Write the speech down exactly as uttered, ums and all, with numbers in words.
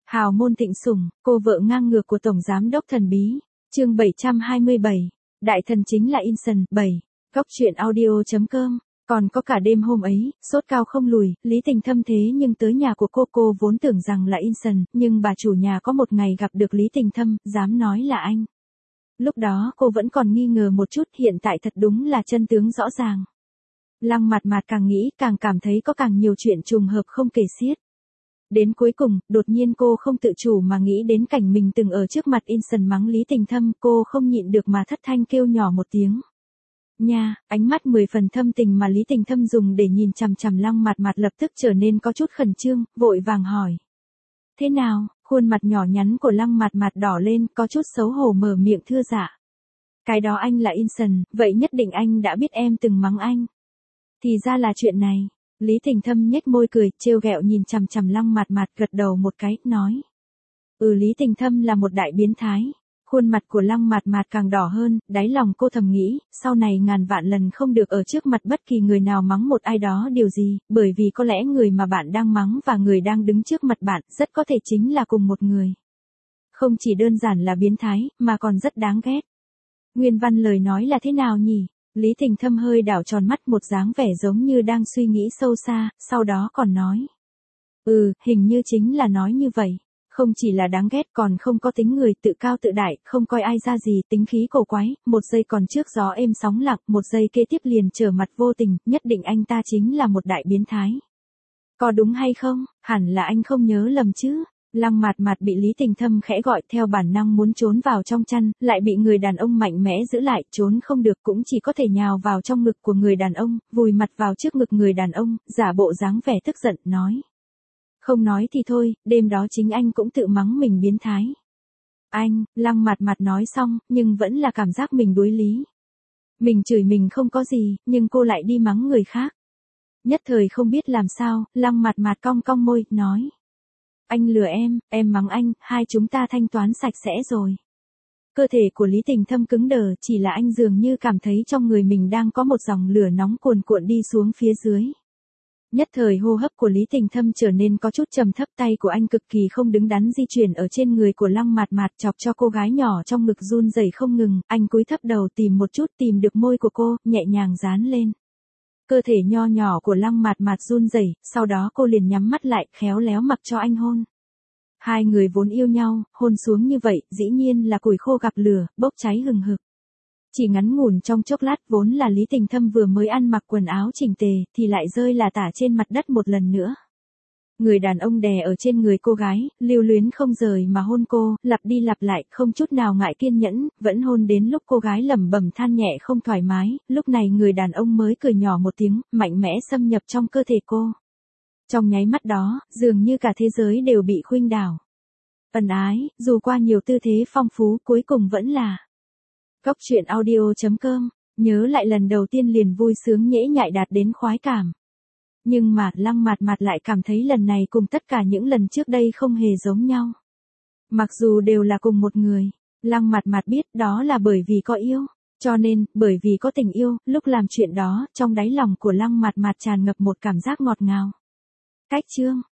Hào môn thịnh sủng, cô vợ ngang ngược của Tổng Giám đốc thần bí. Chương bảy trăm hai mươi bảy. Đại thần chính là Inson. bảy. Góc truyện audio chấm com. Còn có cả đêm hôm ấy, sốt cao không lùi, Lý Tình Thâm thế nhưng tới nhà của cô cô vốn tưởng rằng là Inson, nhưng bà chủ nhà có một ngày gặp được Lý Tình Thâm, dám nói là anh. Lúc đó cô vẫn còn nghi ngờ một chút, hiện tại thật đúng là chân tướng rõ ràng. Lăng Mạt Mạt càng nghĩ càng cảm thấy có càng nhiều chuyện trùng hợp không kể xiết. Đến cuối cùng, đột nhiên cô không tự chủ mà nghĩ đến cảnh mình từng ở trước mặt Inson mắng Lý Tình Thâm, cô không nhịn được mà thất thanh kêu nhỏ một tiếng. Nha, ánh mắt mười phần thâm tình mà Lý Tình Thâm dùng để nhìn chằm chằm Lăng Mạt Mạt lập tức trở nên có chút khẩn trương, vội vàng hỏi. Thế nào? Khuôn mặt nhỏ nhắn của Lăng Mạt Mạt đỏ lên, có chút xấu hổ mở miệng thưa dạ. Cái đó anh là Inson, vậy nhất định anh đã biết em từng mắng anh. Thì ra là chuyện này. Lý Tình Thâm nhếch môi cười, trêu ghẹo nhìn chằm chằm Lăng Mạt Mạt, gật đầu một cái, nói. Ừ, Lý Tình Thâm là một đại biến thái. Khuôn mặt của Lăng Mạt Mạt càng đỏ hơn, đáy lòng cô thầm nghĩ, sau này ngàn vạn lần không được ở trước mặt bất kỳ người nào mắng một ai đó điều gì, bởi vì có lẽ người mà bạn đang mắng và người đang đứng trước mặt bạn rất có thể chính là cùng một người. Không chỉ đơn giản là biến thái, mà còn rất đáng ghét. Nguyên văn lời nói là thế nào nhỉ? Lý Tình Thâm hơi đảo tròn mắt, một dáng vẻ giống như đang suy nghĩ sâu xa, sau đó còn nói. Ừ, hình như chính là nói như vậy. Không chỉ là đáng ghét còn không có tính người, tự cao tự đại, không coi ai ra gì, tính khí cổ quái, một giây còn trước gió êm sóng lặng, một giây kế tiếp liền trở mặt vô tình, nhất định anh ta chính là một đại biến thái. Có đúng hay không? Hẳn là anh không nhớ lầm chứ. Lăng Mạt Mạt bị Lý Tình Thâm khẽ gọi, theo bản năng muốn trốn vào trong chăn, lại bị người đàn ông mạnh mẽ giữ lại, trốn không được cũng chỉ có thể nhào vào trong ngực của người đàn ông, vùi mặt vào trước ngực người đàn ông, giả bộ dáng vẻ tức giận, nói. Không nói thì thôi, đêm đó chính anh cũng tự mắng mình biến thái. Anh, Lăng Mạt Mạt nói xong, nhưng vẫn là cảm giác mình đuối lý. Mình chửi mình không có gì, nhưng cô lại đi mắng người khác. Nhất thời không biết làm sao, Lăng Mạt Mạt cong cong môi, nói. Anh lừa em, em mắng anh, hai chúng ta thanh toán sạch sẽ rồi. Cơ thể của Lý Tình Thâm cứng đờ, chỉ là anh dường như cảm thấy trong người mình đang có một dòng lửa nóng cuồn cuộn đi xuống phía dưới. Nhất thời hô hấp của Lý Tình Thâm trở nên có chút trầm thấp, tay của anh cực kỳ không đứng đắn di chuyển ở trên người của Lăng Mạt Mạt, chọc cho cô gái nhỏ trong ngực run rẩy không ngừng, anh cúi thấp đầu tìm một chút, tìm được môi của cô, nhẹ nhàng dán lên. Cơ thể nho nhỏ của Lăng Mạt Mạt run rẩy, sau đó cô liền nhắm mắt lại, khéo léo mặc cho anh hôn. Hai người vốn yêu nhau, hôn xuống như vậy, dĩ nhiên là củi khô gặp lửa, bốc cháy hừng hực. Chỉ ngắn ngủn trong chốc lát, vốn là Lý Tình Thâm vừa mới ăn mặc quần áo chỉnh tề, thì lại rơi là tả trên mặt đất một lần nữa. Người đàn ông đè ở trên người cô gái, lưu luyến không rời mà hôn cô, lặp đi lặp lại, không chút nào ngại kiên nhẫn, vẫn hôn đến lúc cô gái lẩm bẩm than nhẹ không thoải mái, lúc này người đàn ông mới cười nhỏ một tiếng, mạnh mẽ xâm nhập trong cơ thể cô. Trong nháy mắt đó, dường như cả thế giới đều bị khuênh đảo. Ân ái, dù qua nhiều tư thế phong phú, cuối cùng vẫn là. Góc truyện audio chấm com, nhớ lại lần đầu tiên liền vui sướng nhễ nhại đạt đến khoái cảm. Nhưng mà, Lăng Mạt Mạt lại cảm thấy lần này cùng tất cả những lần trước đây không hề giống nhau. Mặc dù đều là cùng một người, Lăng Mạt Mạt biết đó là bởi vì có yêu. Cho nên, bởi vì có tình yêu, lúc làm chuyện đó, trong đáy lòng của Lăng Mạt Mạt tràn ngập một cảm giác ngọt ngào. Cách chương.